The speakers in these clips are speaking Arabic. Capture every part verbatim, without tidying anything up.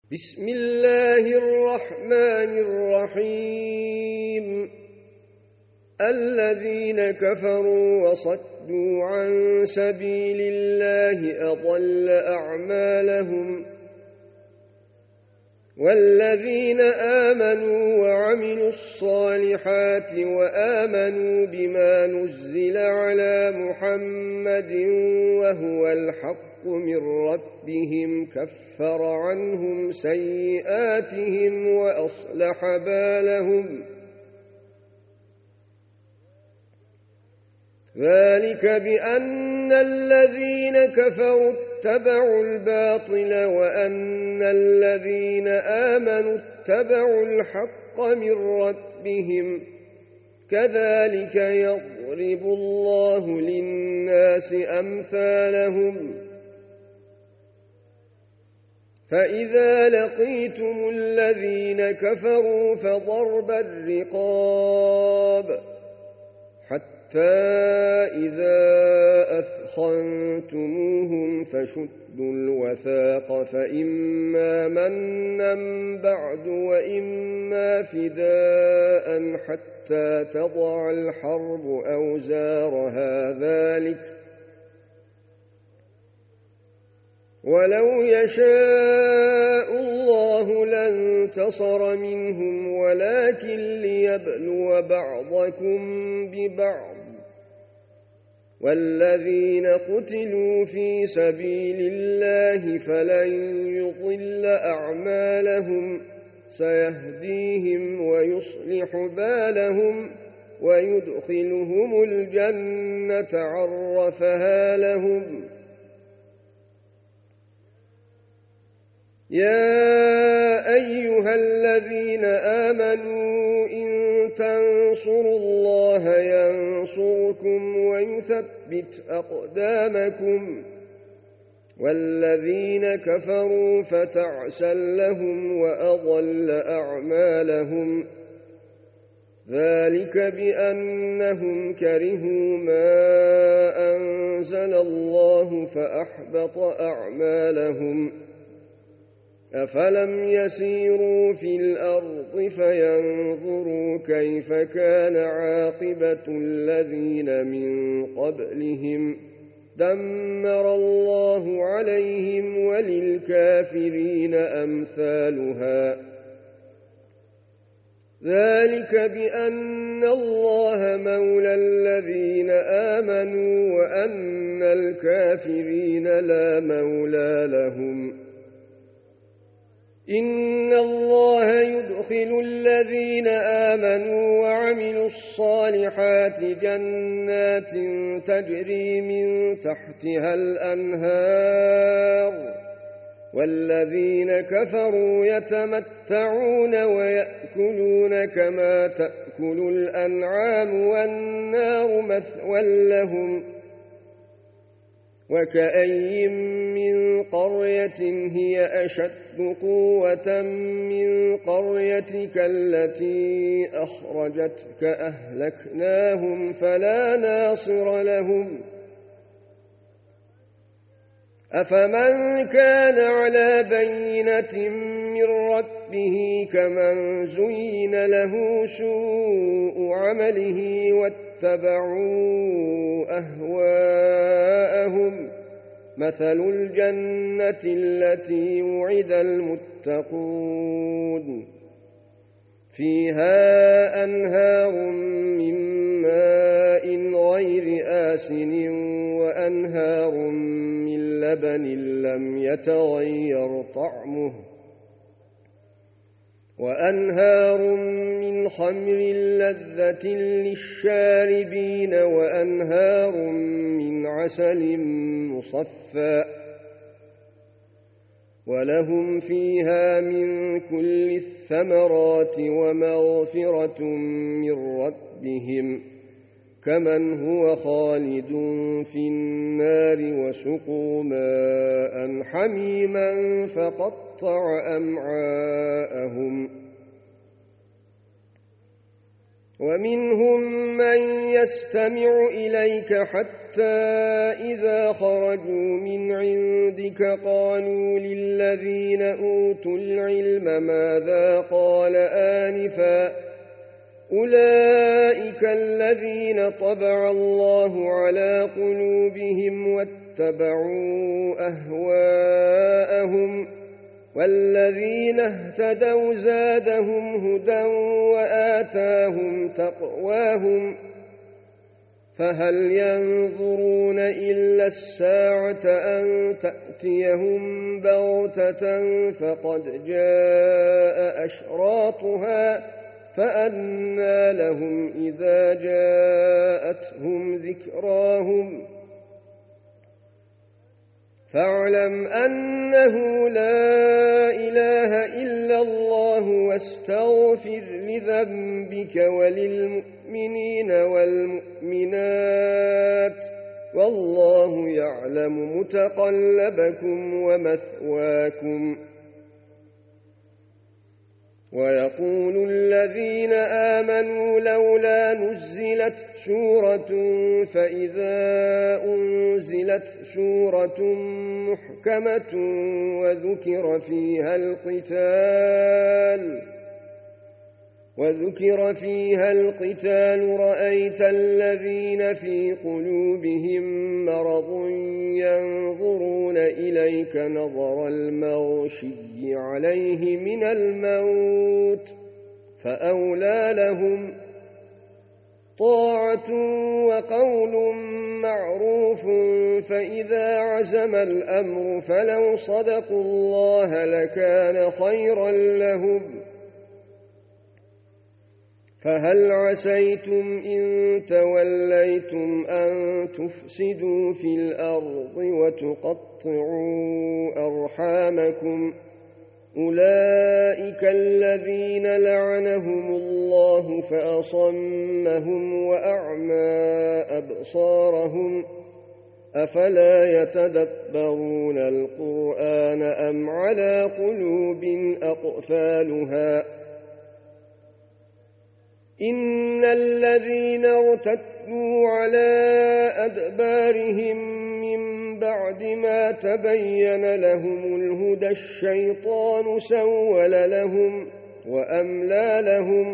بسم الله الرحمن الرحيم الذين كفروا وصدوا عن سبيل الله أضل أعمالهم والذين آمنوا وعملوا الصالحات وآمنوا بما نزل على محمد وهو الحق من ربهم كفر عنهم سيئاتهم وأصلح بالهم ذلك بأن الذين كفروا اتبعوا الباطل وأن الذين آمنوا اتبعوا الحق من ربهم كذلك يضرب الله للناس أمثالهم فإذا لقيتم الذين كفروا فضرب الرقاب حتى إذا أثخنتموهم فشدوا الوثاق فإما منا بعد وإما فداء حتى تضع الحرب أوزارها ذلك ولو يشاء الله لانتصر منهم ولكن ليبلو بعضكم ببعض والذين قتلوا في سبيل الله فلن يضل أعمالهم سيهديهم ويصلح بالهم ويدخلهم الجنة عرفها لهم يا أيها الذين آمنوا إن تنصروا الله ينصركم ويثبت أقدامكم والذين كفروا فتعسا لهم وأضل أعمالهم ذلك بأنهم كرهوا ما أنزل الله فأحبط أعمالهم أفلم يسيروا في الأرض فينظروا كيف كان عاقبة الذين من قبلهم دمر الله عليهم وللكافرين أمثالها ذلك بأن الله مولى الذين آمنوا وأن الكافرين لا مولى لهم إن الله يدخل الذين آمنوا وعملوا الصالحات جنات تجري من تحتها الأنهار والذين كفروا يتمتعون ويأكلون كما تأكل الأنعام والنار مثوى لهم وكأي من قرية هي أشد قوة من قريتك التي أخرجتك أهلكناهم فلا ناصر لهم أفمن كان على بينة من ربه كمن زين له سوء عمله واتبعوا أهواءهم مثل الجنة التي وعد المتقون فيها أنهار من ماء غير آسن وأنهار من لبن لم يتغير طعمه وأنهار من خمر لذة للشاربين وأنهار من عسل مصفى ولهم فيها من كل الثمرات ومغفرة من ربهم كمن هو خالد في النار وسقوا ماء حميما فقطع أمعاءهم ومنهم من يستمع إليك حتى إذا خرجوا من عندك قالوا للذين أوتوا العلم ماذا قال آنفا أولئك الذين طبع الله على قلوبهم واتبعوا أهواءهم والذين اهتدوا زادهم هدى وآتاهم تقواهم فهل ينظرون إلا الساعة أن تأتيهم بغتة فقد جاء أشراطها فأنى لهم إذا جاءتهم ذكراهم فاعلم أنه لا إله إلا الله واستغفر لذنبك وللمؤمنين والمؤمنات والله يعلم متقلبكم ومثواكم ويقول الذين آمنوا لولا نزلت سورة فإذا أنزلت سورة محكمة وذكر فيها القتال وذكر فيها القتال رأيت الذين في قلوبهم مرض ينظرون إليك نظر المغشي عليه من الموت فأولى لهم طاعة وقول معروف فإذا عزم الأمر فلو صدقوا الله لكان خيرا لهم فهل عسيتم إن توليتم أن تفسدوا في الأرض وتقطعوا أرحامكم أولئك الذين لعنهم الله فأصمهم وأعمى أبصارهم أفلا يتدبرون القرآن أم على قلوب أقفالها إن الذين ارتدوا على أدبارهم من بعد ما تبين لهم الهدى الشيطان سول لهم وأملى لهم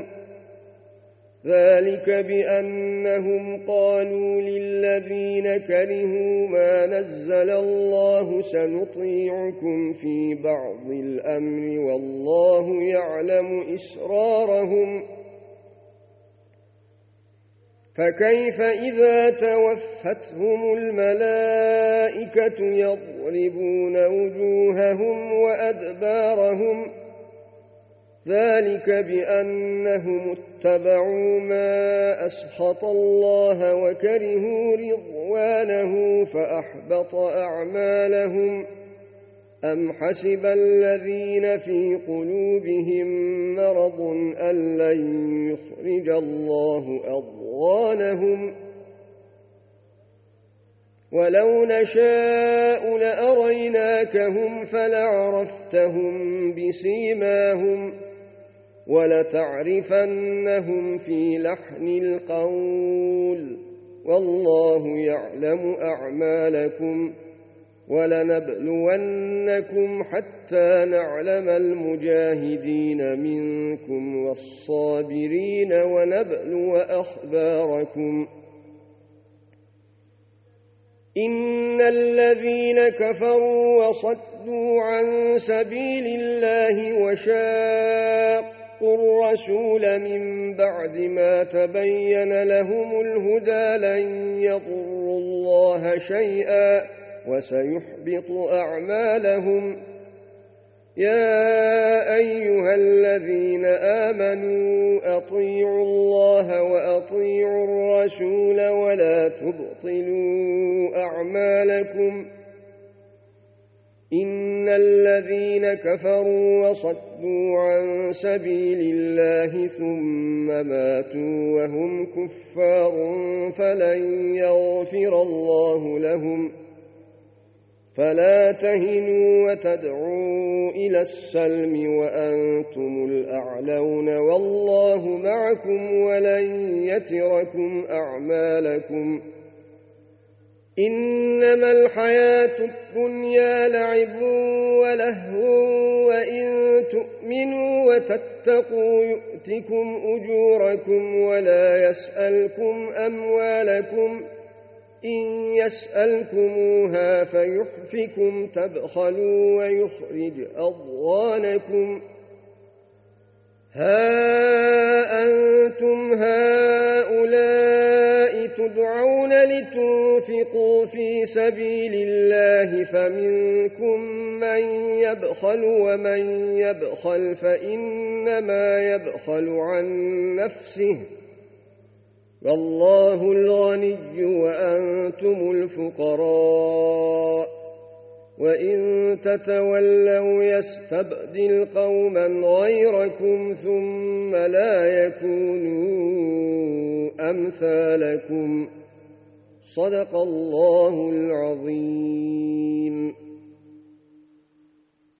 ذلك بأنهم قالوا للذين كرهوا ما نزل الله سنطيعكم في بعض الأمر والله يعلم إسرارهم فكيف إذا توفتهم الملائكة يضربون وجوههم وأدبارهم ذلك بأنهم اتبعوا ما أسخط الله وكرهوا رضوانه فأحبط أعمالهم أم حسب الذين في قلوبهم مرض أن لن يخرج الله أضغانهم ولو نشاء لأريناكهم فلعرفتهم بسيماهم ولتعرفنهم في لحن القول والله يعلم أعمالكم ولنبلونكم حتى نعلم المجاهدين منكم والصابرين ونبلو أخباركم إن الذين كفروا وصدوا عن سبيل الله وشاقوا الرسول من بعد ما تبين لهم الهدى لن يضروا الله شيئا وسيحبط أعمالهم يا أيها الذين آمنوا أطيعوا الله وأطيعوا الرسول ولا تبطلوا أعمالكم إن الذين كفروا وصدوا عن سبيل الله ثم ماتوا وهم كفار فلن يغفر الله لهم فلا تهنوا وتدعوا إلى السلم وأنتم الأعلون والله معكم ولن يتركم أعمالكم إنما الحياة الدنيا لعب ولهو وإن تؤمنوا وتتقوا يؤتكم أجوركم ولا يسألكم أموالكم إن يسألكموها فيحفكم تبخلوا ويخرج أضغانكم ها أنتم هؤلاء تدعون لتنفقوا في سبيل الله فمنكم من يبخل ومن يبخل فإنما يبخل عن نفسه والله الغني وأنتم الفقراء وإن تتولوا يستبدل قوما غيركم ثم لا يكونوا أمثالكم صدق الله العظيم.